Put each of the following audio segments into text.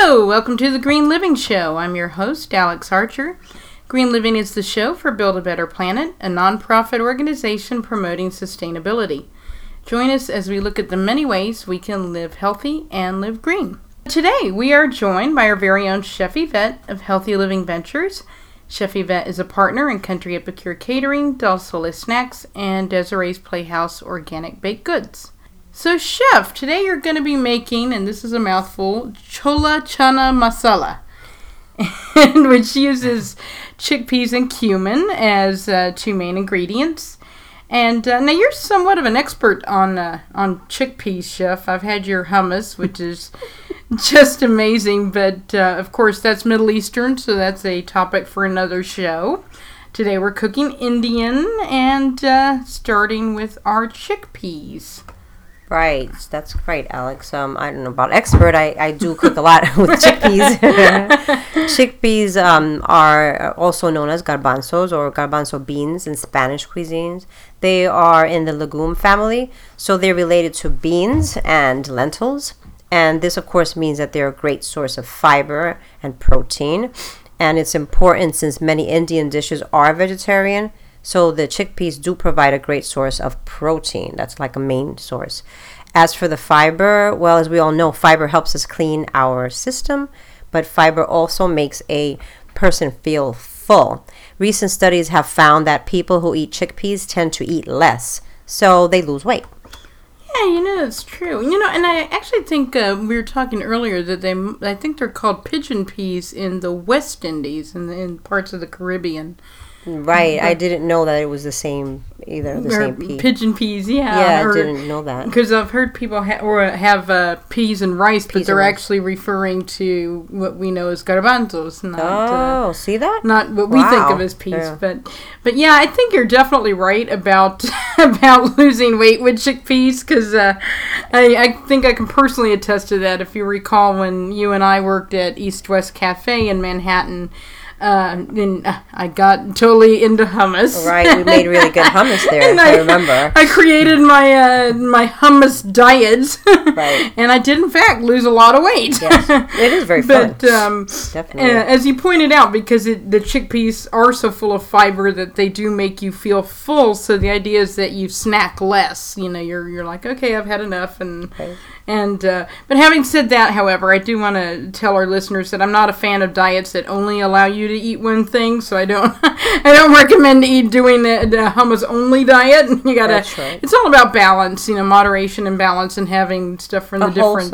Hello, welcome to the Green Living Show. I'm your host, Alex Archer. Green Living is the show for Build a Better Planet, a nonprofit organization promoting sustainability. Join us as we look at the many ways we can live healthy and live green. Today, we are joined by our very own Chef Yvette of Healthy Living Ventures. Chef Yvette is a partner in Country Epicure Catering, Del Sole Snacks, and Desiree's Playhouse Organic Baked Goods. So, Chef, today you're going to be making, and this is a mouthful, chola chana masala, which uses chickpeas and cumin as two main ingredients. And now you're somewhat of an expert on chickpeas, Chef. I've had your hummus, which is just amazing, but of course that's Middle Eastern, so that's a topic for another show. Today we're cooking Indian and starting with our chickpeas. Right, that's right, Alex. I don't know about expert. I do cook a lot with chickpeas. Chickpeas are also known as garbanzos or garbanzo beans in Spanish cuisines. They are in the legume family, so they're related to beans and lentils. And this, of course, means that they're a great source of fiber and protein. And it's important since many Indian dishes are vegetarian. So the chickpeas do provide a great source of protein. That's like a main source. As for the fiber, well, as we all know, fiber helps us clean our system, but fiber also makes a person feel full. Recent studies have found that people who eat chickpeas tend to eat less, so they lose weight. Yeah, that's true. And I actually think we were talking earlier that I think they're called pigeon peas in the West Indies and in parts of the Caribbean. Right, I didn't know that it was the same either. The same pea. Pigeon peas, yeah. Yeah, I didn't know that. Because I've heard people have peas and rice, but they're actually referring to what we know as garbanzos. Not, see that? Not what we think of as peas. Yeah. But yeah, I think you're definitely right about losing weight with chickpeas, because I think I can personally attest to that. If you recall, when you and I worked at East West Cafe in Manhattan, then I got totally into hummus. Right, we made really good hummus there. I remember. I created my hummus diets. Right. And I did, in fact, lose a lot of weight. Yes, it is very fun. But definitely, as you pointed out, because the chickpeas are so full of fiber that they do make you feel full. So the idea is that you snack less. You're like, okay, I've had enough, and. Okay. But having said that, however, I do want to tell our listeners that I'm not a fan of diets that only allow you to eat one thing. So I don't recommend doing the hummus only diet. You gotta. That's right. It's all about balance, moderation and balance, and having stuff from the different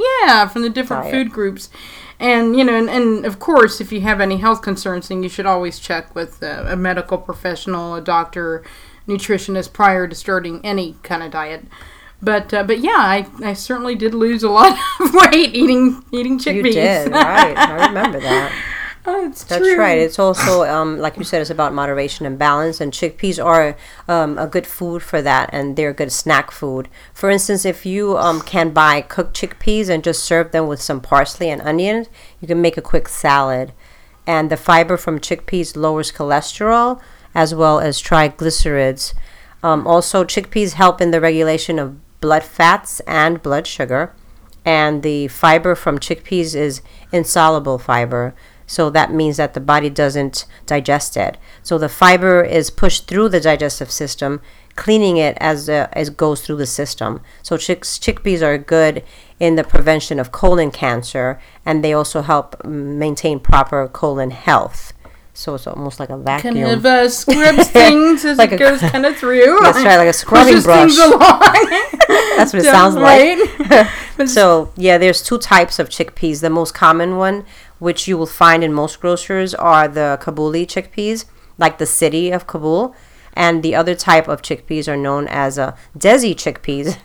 diet. Food groups. And and of course, if you have any health concerns, then you should always check with a medical professional, a doctor, nutritionist prior to starting any kind of diet. But yeah, I certainly did lose a lot of weight eating chickpeas. You did, right? I remember that. That's true. Right. It's also, like you said, it's about moderation and balance. And chickpeas are a good food for that, and they're a good snack food. For instance, if you can buy cooked chickpeas and just serve them with some parsley and onions, you can make a quick salad. And the fiber from chickpeas lowers cholesterol as well as triglycerides. Also, chickpeas help in the regulation of blood fats and blood sugar, and the fiber from chickpeas is insoluble fiber, so that means that the body doesn't digest it. So the fiber is pushed through the digestive system, cleaning it as it goes through the system. So chickpeas are good in the prevention of colon cancer, and they also help maintain proper colon health. So it's almost like a vacuum. Kind of scrubs things as it goes kind of through. That's right, like a scrubbing brush. Things along. That's what it sounds like. So, yeah, there's two types of chickpeas. The most common one, which you will find in most grocers, are the Kabuli chickpeas, like the city of Kabul. And the other type of chickpeas are known as Desi chickpeas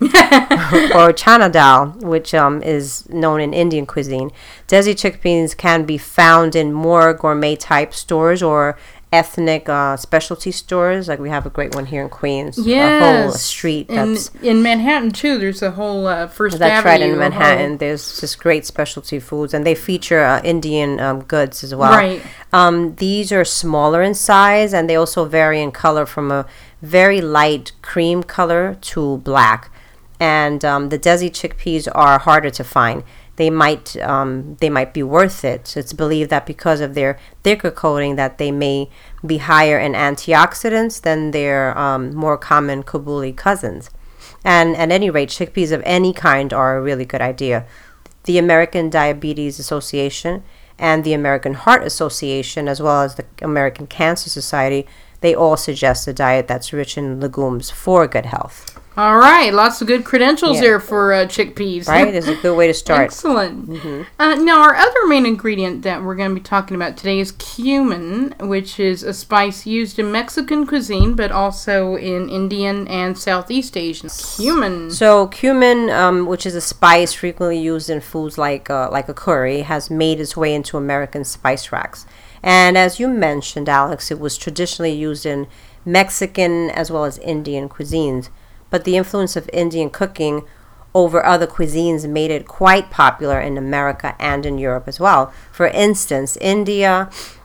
or chana dal, which is known in Indian cuisine. Desi chickpeas can be found in more gourmet type stores or ethnic specialty stores. Like we have a great one here in Queens. Yes. A whole street. That's in Manhattan too. There's a whole First Avenue. That's right, in Manhattan. There's just great specialty foods, and they feature Indian goods as well. Right. These are smaller in size, and they also vary in color from a very light cream color to black. And the Desi chickpeas are harder to find. they might be worth it. So it's believed that because of their thicker coating, that they may be higher in antioxidants than their more common Kabuli cousins. And at any rate, chickpeas of any kind are a really good idea. The American Diabetes Association and the American Heart Association, as well as the American Cancer Society, they all suggest a diet that's rich in legumes for good health. All right, lots of good credentials there for chickpeas. Right, it's a good way to start. Excellent. Now, our other main ingredient that we're going to be talking about today is cumin, which is a spice used in Mexican cuisine, but also in Indian and Southeast Asian. Cumin. So cumin, which is a spice frequently used in foods like a curry, has made its way into American spice racks. And as you mentioned, Alex, it was traditionally used in Mexican as well as Indian cuisines. But the influence of Indian cooking over other cuisines made it quite popular in America and in Europe as well. For instance, Indian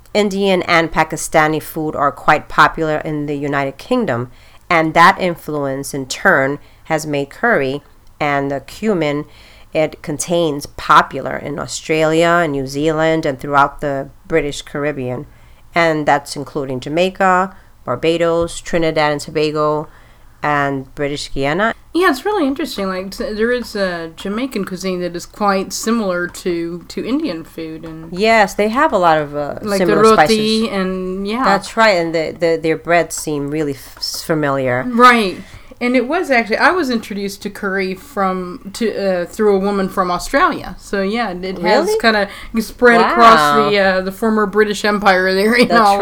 and Pakistani food are quite popular in the United Kingdom, and that influence in turn has made curry and the cumin it contains popular in Australia and New Zealand and throughout the British Caribbean. And that's including Jamaica, Barbados, Trinidad and Tobago, and British Guiana. Yeah, it's really interesting. Like there is a Jamaican cuisine that is quite similar to Indian food, and yes, they have a lot of like similar the roti spices. and That's right, and their breads seem really familiar. Right. And it was actually, I was introduced to curry through a woman from Australia. So yeah, it has kind of spread across the former British Empire there. That's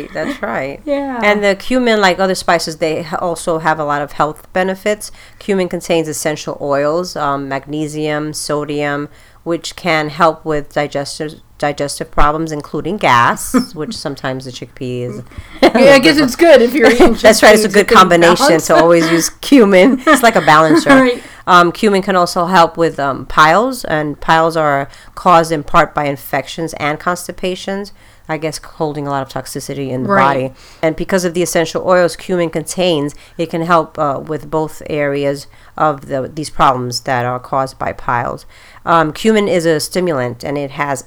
right. Yeah. And the cumin, like other spices, they also have a lot of health benefits. Cumin contains essential oils, magnesium, sodium, which can help with digestive problems, including gas, which sometimes the chickpea is. Yeah, I guess it's good if you're eating chickpeas. That's right. It's a good combination to always use cumin. It's like a balancer. Right. Cumin can also help with piles, and piles are caused in part by infections and constipations, I guess holding a lot of toxicity in the body. And because of the essential oils cumin contains, it can help with both areas of these problems that are caused by piles. Cumin is a stimulant, and it has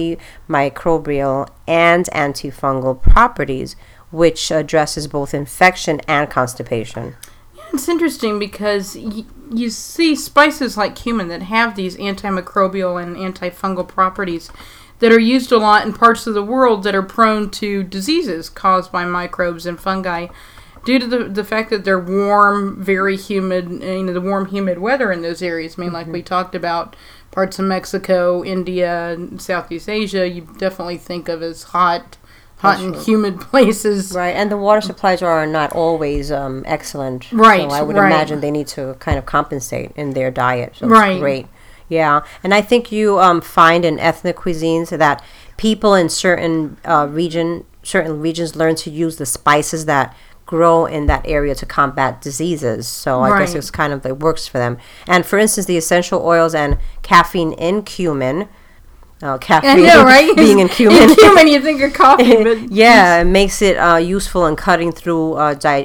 antimicrobial and antifungal properties, which addresses both infection and constipation. Yeah, it's interesting because you see spices like cumin that have these antimicrobial and antifungal properties that are used a lot in parts of the world that are prone to diseases caused by microbes and fungi due to the fact that they're warm, very humid, the warm, humid weather in those areas. I mean, like we talked about, parts of Mexico, India, and Southeast Asia, you definitely think of as hot and humid places. Right, and the water supplies are not always excellent. Right, so I would imagine they need to kind of compensate in their diet. So it's great. Yeah, and I think you find in ethnic cuisines that people in certain regions learn to use the spices that grow in that area to combat diseases. So I guess it's kind of, it works for them. And for instance, the essential oils and caffeine in cumin, caffeine being in cumin. In cumin, you think of coffee, but yeah, it makes it useful in cutting through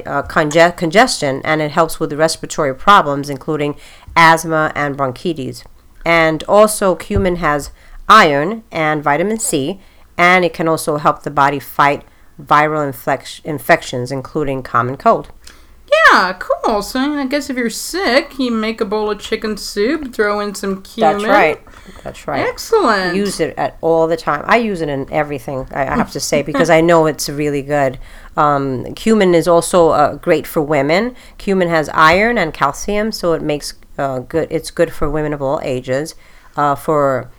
congestion, and it helps with the respiratory problems, including asthma and bronchitis. And also, cumin has iron and vitamin C, and it can also help the body fight viral infections, including common cold. Yeah, cool. So I guess if you're sick, you make a bowl of chicken soup, throw in some cumin. That's right. Excellent. Use it all the time. I use it in everything, I have to say, because I know it's really good. Cumin is also great for women. Cumin has iron and calcium, so it makes good. It's good for women of all ages. For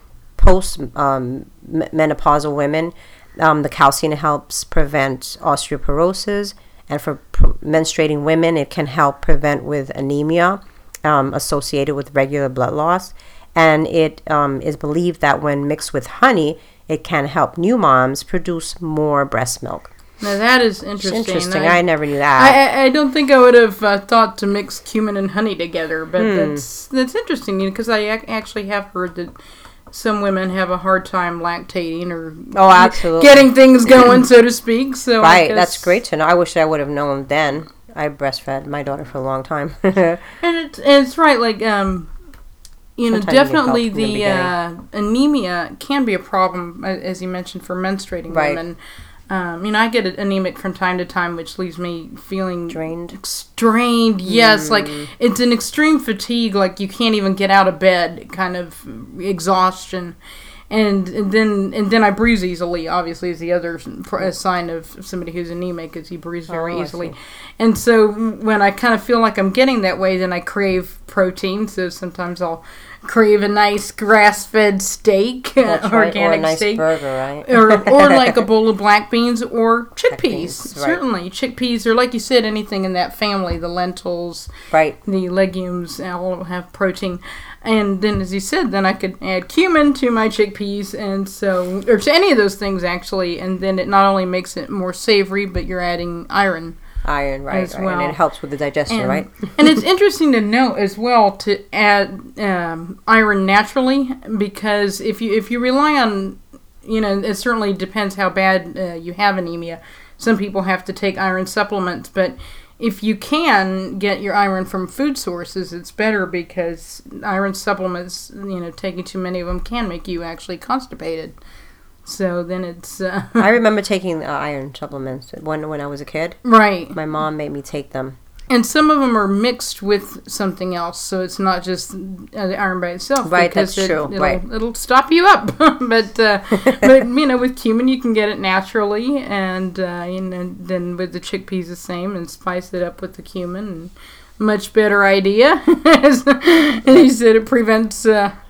post-menopausal women, the calcium helps prevent osteoporosis. And for menstruating women, it can help prevent with anemia associated with regular blood loss. And it is believed that when mixed with honey, it can help new moms produce more breast milk. Now that is interesting. I never knew that. I don't think I would have thought to mix cumin and honey together, but that's interesting because I actually have heard that some women have a hard time lactating or absolutely getting things going, so to speak. So that's great to know. I wish I would have known then. I breastfed my daughter for a long time. and it's right, like Sometimes you need help definitely in the the beginning. anemia can be a problem, as you mentioned, for menstruating Right. women. I get anemic from time to time, which leaves me feeling Drained? Strained, yes. Like, it's an extreme fatigue, like you can't even get out of bed, kind of exhaustion. And then I bruise easily, obviously, is the other sign of somebody who's anemic, is you bruise very I easily. see. And so when I kind of feel like I'm getting that way, then I crave protein. So sometimes I'll crave a nice grass-fed steak, That's right. organic Or a nice steak. burger, right? or like a bowl of black beans or chickpeas. Beans, right. Certainly, chickpeas, or like you said, anything in that family, the lentils, Right. the legumes, all have protein. And then, as you said, then I could add cumin to my chickpeas, and so, or to any of those things actually, and then it not only makes it more savory, but you're adding iron. Iron, right. As right. well. And it helps with the digestion, And, right? and it's interesting to note as well to add iron naturally, because if you rely on, it certainly depends how bad you have anemia. Some people have to take iron supplements, but if you can get your iron from food sources, it's better, because iron supplements, taking too many of them can make you actually constipated. So then it's I remember taking iron supplements when I was a kid. right. My mom made me take them. And some of them are mixed with something else, so it's not just the iron by itself. Right, because that's true, right. It'll stop you up. but with cumin you can get it naturally, and then with the chickpeas the same, and spice it up with the cumin. And much better idea. And he said it prevents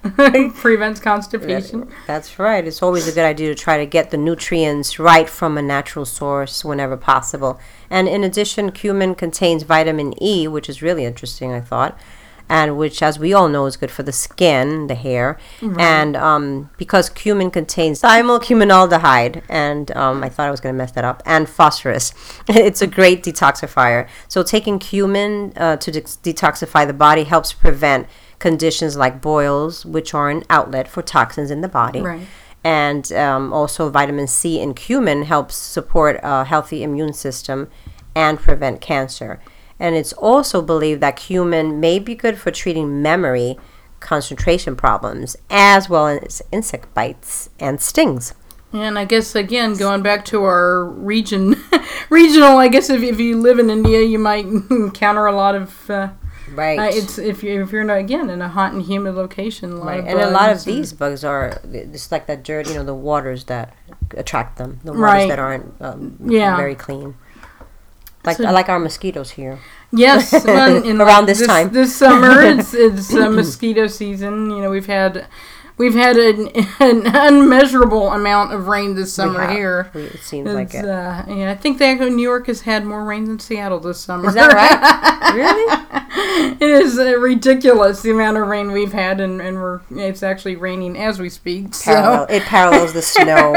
constipation. That's right. It's always a good idea to try to get the nutrients right from a natural source whenever possible. And in addition, cumin contains vitamin E, which is really interesting, I thought, and which, as we all know, is good for the skin, the hair. Right. And because cumin contains thiamylcuminaldehyde, and I thought I was going to mess that up, and phosphorus. It's a great detoxifier. So taking cumin to detoxify the body helps prevent conditions like boils, which are an outlet for toxins in the body. Right. And also vitamin C in cumin helps support a healthy immune system and prevent cancer. And it's also believed that cumin may be good for treating memory, concentration problems, as well as insect bites and stings. And I guess, again, going back to our regional, I guess if you live in India, you might encounter a lot of... Right. It's if you're not, again, in a hot and humid location, a lot of and a lot of bugs these bugs are, it's like that dirt, the waters that attract them, the waters Right. that aren't Yeah. very clean. Like So- I like our mosquitoes here. Yes, well, Around this time. this summer, it's mosquito season. We've had an unmeasurable amount of rain this summer here. It seems like it. I think that New York has had more rain than Seattle this summer. Is that right? Really? It is ridiculous the amount of rain we've had, and it's actually raining as we speak. So. It parallels the snow.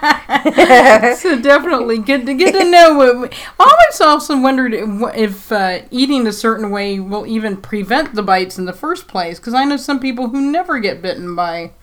So definitely good to know. I always also wondered if eating a certain way will even prevent the bites in the first place, because I know some people who never get bitten by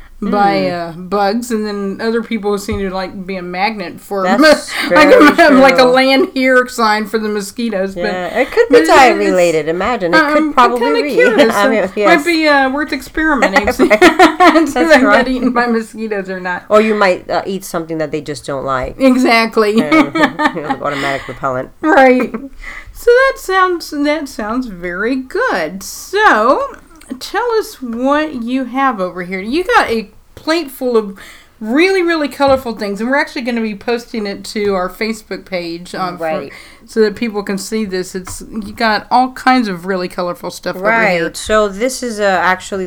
bugs, and then other people who seem to be a magnet for them. That's very like a true. land here sign for the mosquitoes. Yeah, But it could be diet related. Imagine it could probably be. Curious. I mean, Might be worth experimenting. See if I get eaten by mosquitoes or not. Or you might eat something that they just don't like. Exactly. Automatic repellent. Right. So that sounds very good. So tell us what you have over here. You got a plate full of really, really colorful things, and we're actually going to be posting it to our Facebook page, Right. so that people can see this. You got all kinds of really colorful stuff over here. Right. So this is the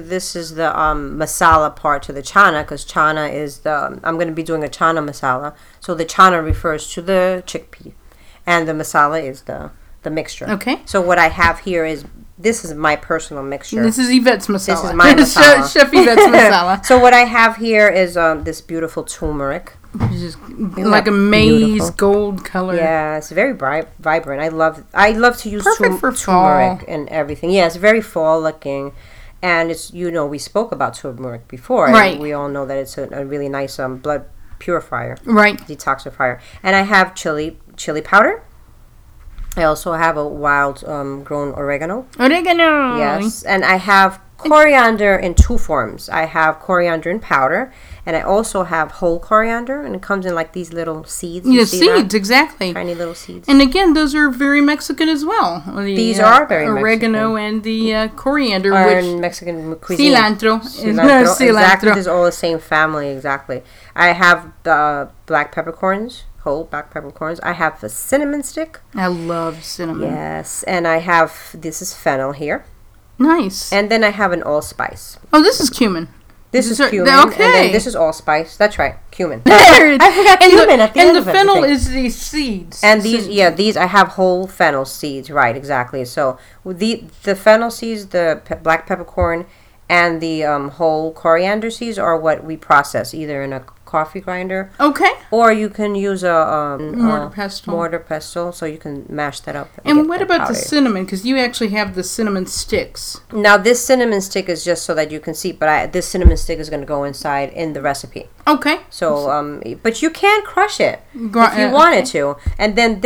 masala part to the chana, because chana is I'm going to be doing a chana masala. So the chana refers to the chickpea, and the masala is the mixture. Okay. So what I have here this is my personal mixture. This is Yvette's masala. This is my masala. Chef Yvette's masala. So what I have here is this beautiful turmeric. It's just like a maize beautiful? Gold color. Yeah, it's very vibrant. I love to use Perfect for turmeric fall. and everything. Yeah, it's very fall looking, and it's we spoke about turmeric before. Right. And we all know that it's a really nice blood purifier, Right. detoxifier. And I have chili powder. I also have a wild grown oregano. Oregano. Yes, and I have coriander in two forms. I have coriander in powder, and I also have whole coriander, and it comes in like these little seeds. Yeah, seeds, exactly. Tiny little seeds. And again, those are very Mexican as well. These are very oregano Mexican. and the coriander, which which Mexican cuisine. cilantro. Cilantro. Exactly, it's all the same family. Exactly. I have the black peppercorns. Whole black peppercorns. I have a cinnamon stick. I love cinnamon. Yes, and I have, this is fennel here. Nice. And then I have an allspice. Oh, this is cumin. This is cumin. Okay. And then this is allspice. That's right, cumin. I forgot cumin at the end and of the fennel everything. is these seeds. And these I have whole fennel seeds. Right, exactly. So the fennel seeds, the black peppercorn, and the whole coriander seeds are what we process either in a coffee grinder. Okay. Or you can use a mortar pestle, so you can mash that up. And what about the cinnamon? Because you actually have the cinnamon sticks. Now this cinnamon stick is just so that you can see, but this cinnamon stick is going to go inside in the recipe. Okay. So, but you can crush it if you wanted to. And then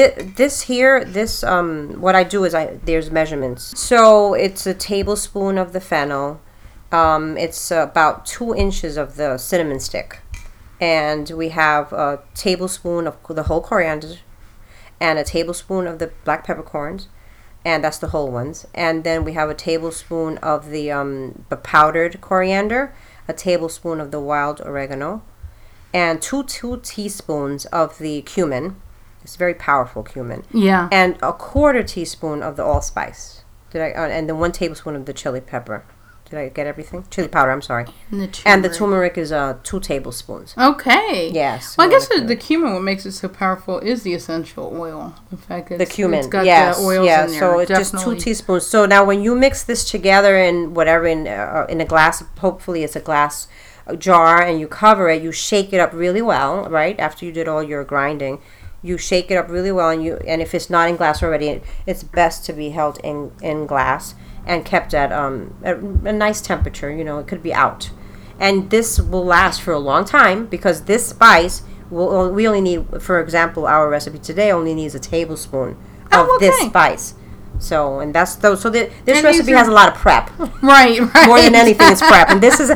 what I do is there's measurements. So it's a tablespoon of the fennel. It's about 2 inches of the cinnamon stick. And we have a tablespoon of the whole coriander and a tablespoon of the black peppercorns, and that's the whole ones. And then we have a tablespoon of the powdered coriander, a tablespoon of the wild oregano, and two teaspoons of the cumin. It's very powerful cumin. Yeah. And a 1/4 teaspoon of the allspice. And then 1 tablespoon of the chili pepper. Did I get everything? Chili powder, I'm sorry. And the turmeric is 2 tablespoons. Okay. Yes. Well, I guess the cumin, what makes it so powerful is the essential oil. In fact, the cumin. It's got the oils in there. So it's just 2 teaspoons. So now when you mix this together in whatever, in a glass, hopefully it's a glass jar, and you cover it, you shake it up really well, right? After you did all your grinding. You shake it up really well, and if it's not in glass already, it's best to be held in glass and kept at a nice temperature. It could be out, and this will last for a long time because this spice we only need, for example, our recipe today only needs a tablespoon of this spice. So, and that's those. So this recipe has a lot of prep. Right. More than anything, it's prep, and this is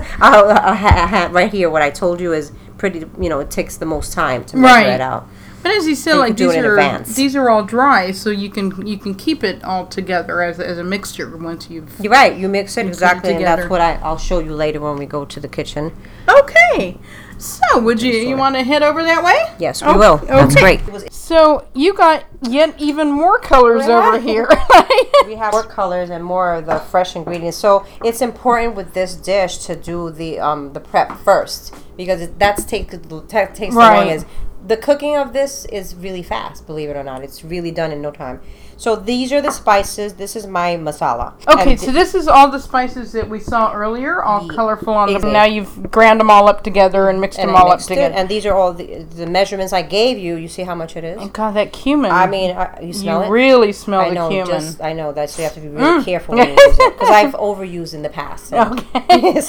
right here. What I told you is pretty. It takes the most time to measure it out. But as you said, like these are all dry, so you can keep it all together as a mixture once you've. You're right. You mix it exactly, and that's what I'll show you later when we go to the kitchen. Okay. So, would you want to head over that way? Yes, we will. That's great. So you got yet even more colors over here. We have more colors and more of the fresh ingredients. So it's important with this dish to do the prep first because that takes the longest. The cooking of this is really fast, believe it or not. It's really done in no time. So these are the spices. This is my masala. Okay, so this is all the spices that we saw earlier, all colorful on them. Now you've ground them all up together and mixed them all up together. And these are all the measurements I gave you. You see how much it is? And God, that cumin. I mean, you smell it? You really smell the cumin. I know that, so you have to be really careful when you use it. Because I've overused in the past. So. Okay.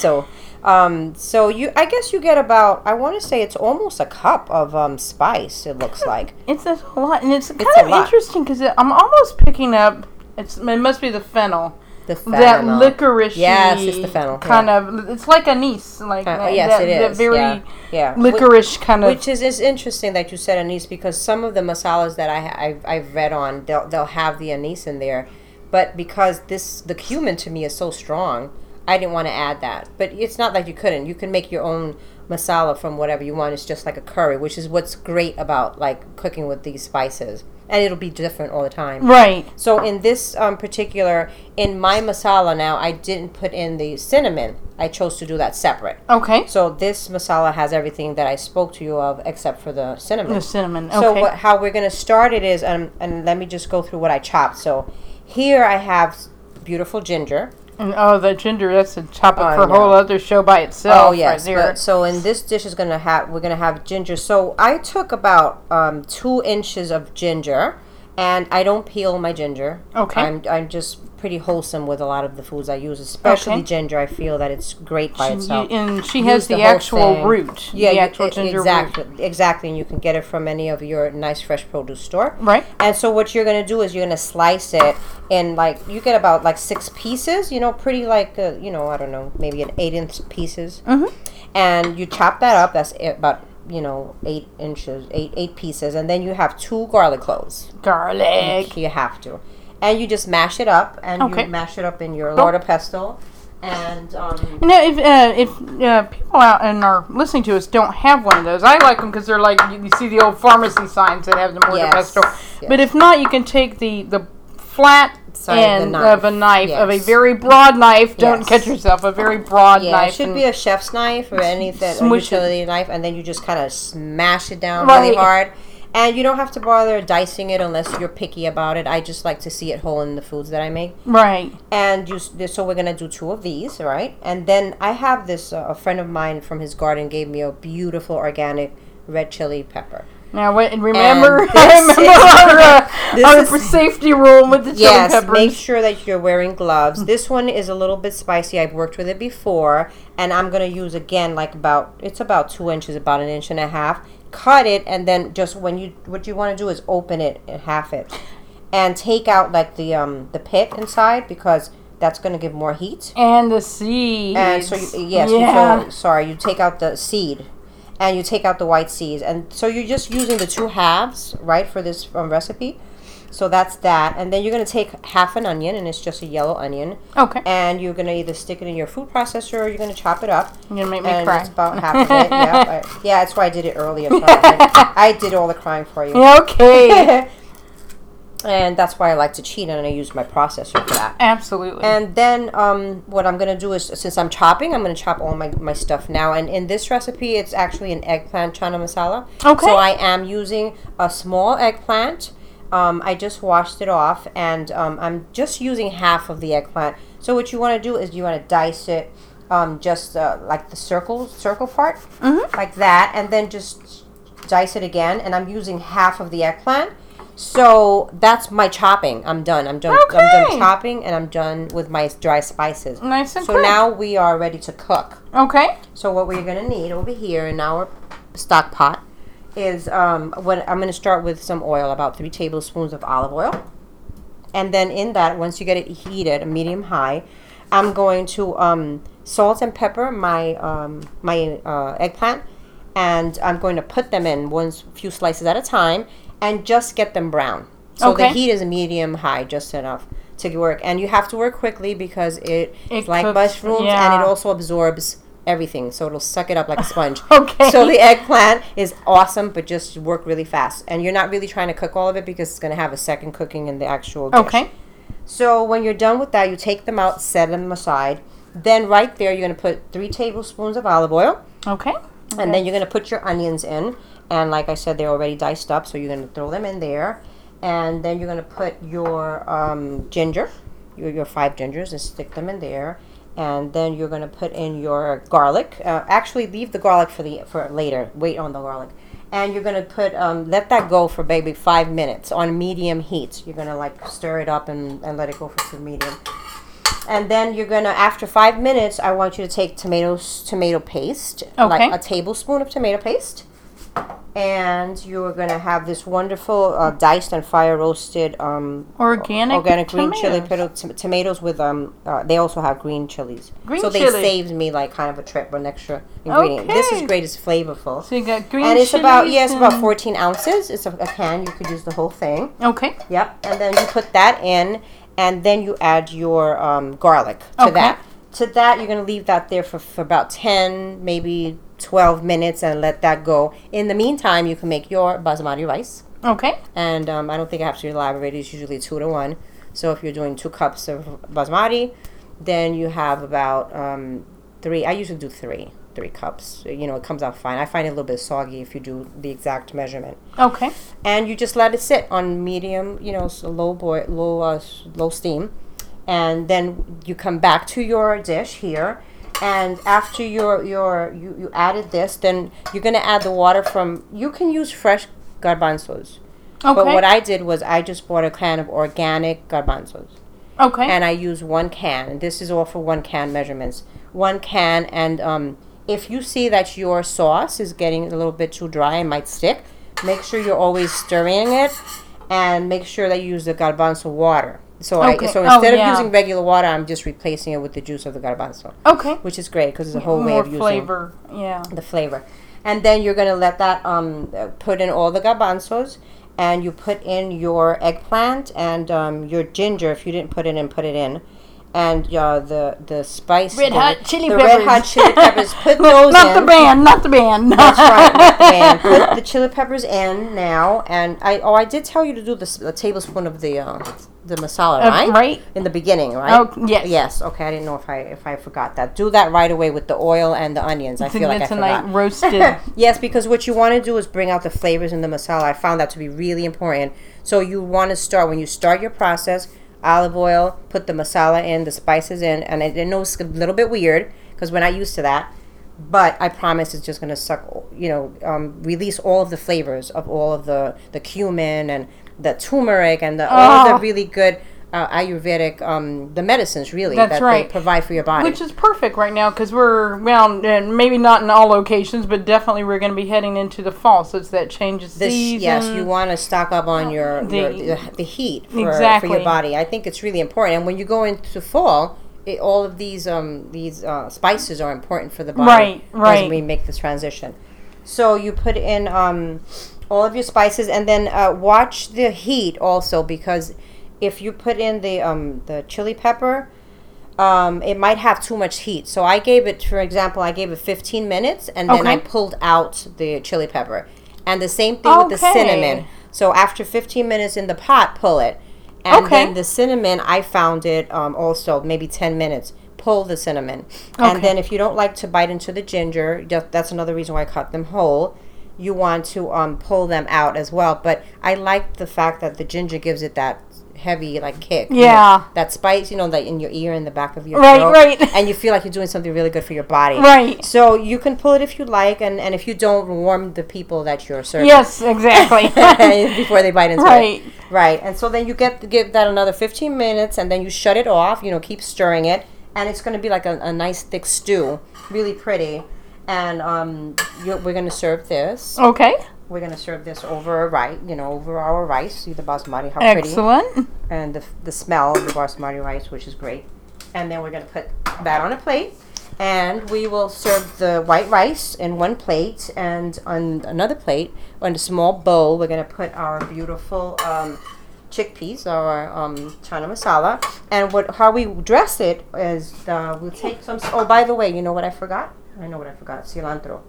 I guess you get about, I want to say it's almost a cup of spice, it looks like. It's a lot, and it's kind of interesting because I'm almost picking up, it must be the fennel. The fennel. That licorice. Yes, it's the fennel. Kind of, it's like anise. Yes, it is. That very licorice kind of. Which is interesting that you said anise because some of the masalas that I've read on, they'll have the anise in there. But because the cumin to me is so strong, I didn't want to add that. But it's not like you couldn't. You can make your own masala from whatever you want. It's just like a curry, which is what's great about like cooking with these spices. And it'll be different all the time. Right. So in this particular, in my masala now, I didn't put in the cinnamon. I chose to do that separate. Okay. So this masala has everything that I spoke to you of except for the cinnamon. The cinnamon, okay. So how we're going to start it is, and let me just go through what I chopped. So here I have beautiful ginger. And, the ginger, that's a topic for a whole other show by itself. Oh, yes. Right, so in this dish we're going to have ginger. So I took about 2 inches of ginger, And I don't peel my ginger. Okay. I'm just pretty wholesome with a lot of the foods I use, especially ginger. I feel that it's great by itself. And she has the actual root. Yeah, the actual ginger root. Exactly. And you can get it from any of your nice fresh produce store. Right. And so what you're going to do is you're going to slice it in you get about 6 pieces, pretty I don't know, maybe an 8-inch pieces. Mm-hmm. And you chop that up. That's about 8 inches, 8 pieces, and then you have 2 garlic cloves. Garlic. You have to, and you just mash it up, and you mash it up in your Lord of Pesto, and if people out and are listening to us don't have one of those, I like them because they're like you see the old pharmacy signs that have the Lord of Pesto. Yes. But if not, you can take the flat end of a knife, of a very broad knife. Don't cut yourself. A very broad knife. It should be a chef's knife or anything, a utility knife, and then you just kind of smash it down really hard. And you don't have to bother dicing it unless you're picky about it. I just like to see it whole in the foods that I make. Right. And so we're gonna do 2 of these, right? And then I have this. A friend of mine from his garden gave me a beautiful organic red chili pepper. Now, remember our safety rule with the chili peppers. Make sure that you're wearing gloves. This one is a little bit spicy. I've worked with it before, and I'm going to use, again, it's about 2 inches, about 1.5 inches. Cut it, and then just what you want to do is open it and half it. And take out, the pit inside, because that's going to give more heat. And the seeds. And so, you take out the seed. And you take out the white seeds. And so you're just using the 2 halves, right, for this recipe. So that's that. And then you're going to take half an onion, and it's just a yellow onion. Okay. And you're going to either stick it in your food processor or you're going to chop it up. You're going to make me cry. It's about half of it. Yeah, that's why I did it earlier. So I did all the crying for you. Okay. And that's why I like to cheat, and I use my processor for that. Absolutely. And then what I'm going to do is, since I'm chopping, I'm going to chop all my stuff now. And in this recipe, it's actually an eggplant chana masala. Okay. So I am using a small eggplant. I just washed it off, and I'm just using half of the eggplant. So what you want to do is you want to dice it just like the circle part, like that, and then just dice it again. And I'm using half of the eggplant. So that's my chopping. I'm done. I'm done chopping, and I'm done with my dry spices. Nice and quick. So now we are ready to cook. Okay. So what we're going to need over here in our stock pot is I'm going to start with some oil, about 3 tablespoons of olive oil. And then in that, once you get it heated, medium high, I'm going to salt and pepper my eggplant, and I'm going to put them in few slices at a time, and just get them brown. So the heat is medium high, just enough to work. And you have to work quickly because it's like cooks, mushrooms, and it also absorbs everything. So it'll suck it up like a sponge. Okay. So the eggplant is awesome, but just work really fast. And you're not really trying to cook all of it because it's going to have a second cooking in the actual dish. Okay. So when you're done with that, you take them out, set them aside. Then right there, you're going to put 3 tablespoons of olive oil. Okay. And then you're going to put your onions in. And like I said, they're already diced up, so you're going to throw them in there. And then you're going to put your ginger, your 5 gingers, and stick them in there. And then you're going to put in your garlic. Actually, leave the garlic for later. Wait on the garlic. And you're going to put, let that go for maybe 5 minutes on medium heat. You're going to stir it up and let it go for medium. And then you're going to, after 5 minutes, I want you to take tomato paste. Okay. Like a tablespoon of tomato paste. And you're going to have this wonderful diced and fire roasted organic green chili tomatoes with they also have green chilies. So they saved me kind of a trip, an extra ingredient. Okay. This is great. It's flavorful. So you got green and it's chilies. It's about 14 ounces. It's a can. You could use the whole thing. Okay. Yep. And then you put that in, and then you add your garlic to that. To that, you're going to leave that there for about 10, maybe 12 minutes, and let that go. In the meantime, you can make your basmati rice. Okay. And I don't think I have to elaborate. It's usually 2 to 1. So if you're doing 2 cups of basmati, then you have about 3. I usually do 3 cups. It comes out fine. I find it a little bit soggy if you do the exact measurement. Okay. And you just let it sit on medium, low steam. And then you come back to your dish here, and after you added this, then you're going to add the water from, you can use fresh garbanzos. But Okay. what I did was I just bought a can of organic garbanzos. Okay. And I use 1 can. And this is all for 1 can measurements. 1 can, and if you see that your sauce is getting a little bit too dry and might stick, make sure you're always stirring it, and make sure that you use the garbanzo water. So Okay. so instead yeah. of using regular water, I'm just replacing it with the juice of the garbanzo, Okay. which is great because it's a whole way More of using flavor. Yeah. the flavor. And then you're gonna let that put in all the garbanzos, and you put in your eggplant and your ginger. If you didn't put it in, put it in. And the spice, Red hot chili the peppers. red hot chili peppers. Put those Not in. the band. Not the band. That's right, not the band. Put the chili peppers in now, and I did tell you to do a tablespoon of the masala, right? Right. In the beginning, right? Oh, yes. Yes. Okay, I didn't know if I forgot that. Do that right away with the oil and the onions. I feel like I tonight forgot. roasted. Yes, because what you want to do is bring out the flavors in the masala. I found that to be really important. So you want to start, when you start your process, olive oil, put the masala in, the spices in, and I know it's a little bit weird because we're not used to that, but I promise it's just going to suck, release all of the flavors of all of the cumin and the turmeric and all of the really good Ayurvedic, the medicines really That's that right. they provide for your body. Which is perfect right now because we're, maybe not in all locations, but definitely we're going to be heading into the fall. So it's that change of season. Yes, you want to stock up on the heat for your body. I think it's really important. And when you go into fall, all of these spices are important for the body right. as we make this transition. So you put in all of your spices, and then watch the heat also, because if you put in the chili pepper, it might have too much heat. So I gave it, for example, 15 minutes, and then I pulled out the chili pepper. And the same thing with the cinnamon. So after 15 minutes in the pot, pull it. And then the cinnamon, I found it also maybe 10 minutes. Pull the cinnamon. And then if you don't like to bite into the ginger, that's another reason why I cut them whole. You want to pull them out as well. But I like the fact that the ginger gives it that heavy kick. Yeah. That spice, that in your ear, in the back of your throat. Right. And you feel like you're doing something really good for your body. Right. So you can pull it if you like, and if you don't, warm the people that you're serving. Yes, exactly. Before they bite into Right. it. Right. And so then you give that another 15 minutes, and then you shut it off, keep stirring it, and it's going to be like a nice thick stew, really pretty. And we're going to serve this. Okay. We're going to serve this over our rice. See the basmati, how Excellent. pretty. And the smell of the basmati rice, which is great. And then we're going to put that on a plate. And we will serve the white rice in one plate. And on another plate, on a small bowl, we're going to put our beautiful chickpeas, our chana masala. And how we dress it is we'll take some... Oh, by the way, you know what I forgot? I know what I forgot. Cilantro.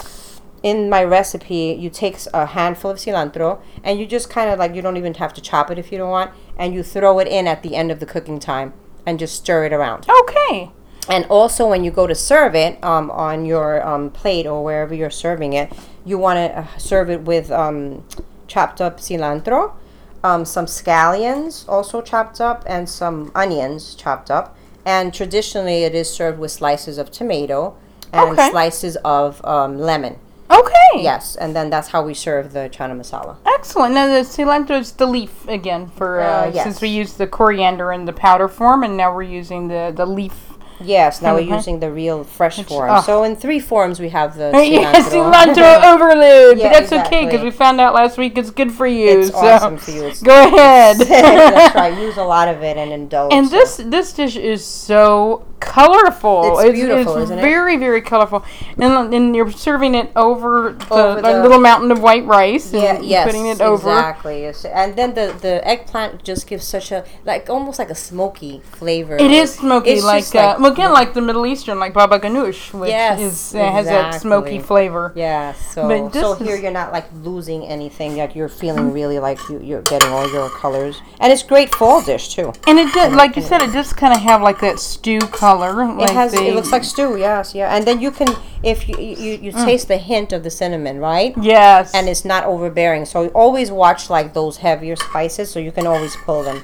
In my recipe, you take a handful of cilantro, and you just kind of you don't even have to chop it if you don't want, and you throw it in at the end of the cooking time and just stir it around. Okay. And also when you go to serve it on your plate or wherever you're serving it, you want to serve it with chopped up cilantro, some scallions also chopped up, and some onions chopped up. And traditionally it is served with slices of tomato and slices of lemon. Okay. Yes, and then that's how we serve the chana masala. Excellent. Now the cilantro is the leaf again since we used the coriander in the powder form, and now we're using the leaf. Yes, now we're using the real fresh form. So in 3 forms we have the cilantro. Yes, cilantro overload. Yeah, but that's okay because we found out last week it's good for you. It's awesome for you. Go ahead. That's right. Use a lot of it and indulge. And this dish is so colorful. It's beautiful, isn't it? Very, very colorful. And you're serving it over the little mountain of white rice. And putting it over. Exactly. And then the eggplant just gives such a almost like a smoky flavor. It is smoky, again, like the Middle Eastern, like baba ganoush, which has that smoky flavor. Yeah. So here you're not losing anything. You're feeling really like you're getting all your colors, and it's great fall dish too. And it does, like you said, it does kind of have like that stew color. It looks like stew. Yes, yeah. And then you can, if you taste the hint of the cinnamon, right? Yes. And it's not overbearing. So always watch those heavier spices, so you can always pull them.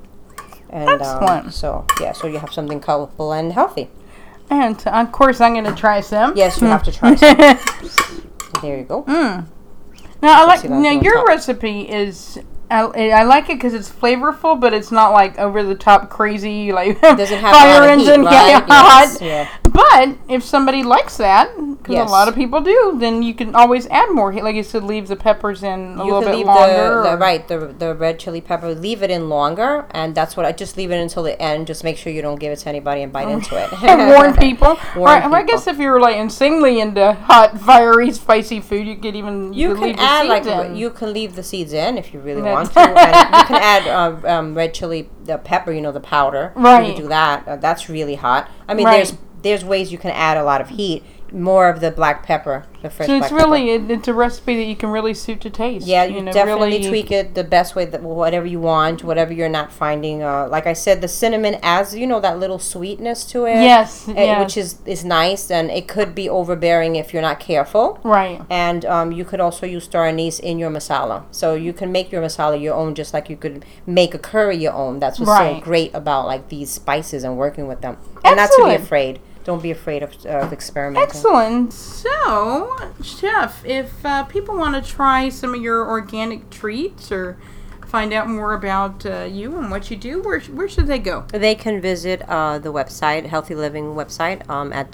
And, excellent. So you have something colorful and healthy. And of course, I'm going to try some. Yes, you have to try some. There you go. Now Now I like. cilantro Now on your top. recipe is. I like it because it's flavorful, but it's not like over the top crazy like Doesn't have a fire lot of engine heat, right? hot. Yes, yeah. But if somebody likes that, because Yes. a lot of people do, then you can always add more. Like you said, leave the peppers in a You little can bit leave longer. the red chili pepper. Leave it in longer, and that's what I just leave it until the end. Just make sure you don't give it to anybody and bite into it. Warn people. Warn I guess people. if you're like insanely into hot, fiery, spicy food, you could even You leave can add the seeds like in. you can leave the seeds in if you really That's- want to, and you can add red chili the pepper, the powder. Right. You can do that. That's really hot. I mean, Right. there's ways you can add a lot of heat. More of the black pepper, the fresh So black it's pepper. really it's a recipe that you can really suit to taste. Yeah, you definitely really tweak it the best way, whatever you want, whatever you're not finding. Like I said, the cinnamon adds, that little sweetness to it. Yes, yes. Which is nice, and it could be overbearing if you're not careful. Right. And you could also use star anise in your masala. So you can make your masala your own, just like you could make a curry your own. That's what's so Right. great about like these spices and working with them. And not to be Excellent. afraid. Don't be afraid of experimenting. Excellent. So, Chef, if people want to try some of your organic treats or find out more about you and what you do, where should they go? They can visit the website, Healthy Living website, at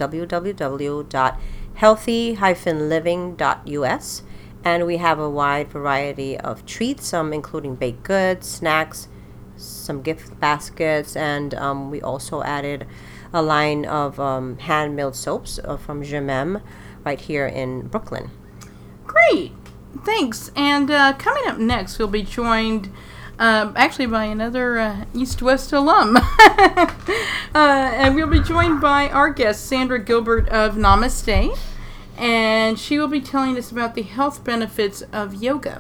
www.healthy-living.us. And we have a wide variety of treats, including baked goods, snacks, some gift baskets, and we also added a line of hand-milled soaps from Je M'aime right here in Brooklyn. Great. Thanks. And coming up next, we'll be joined actually by another East-West alum. And we'll be joined by our guest, Sandra Gilbert of Namaste. And she will be telling us about the health benefits of yoga.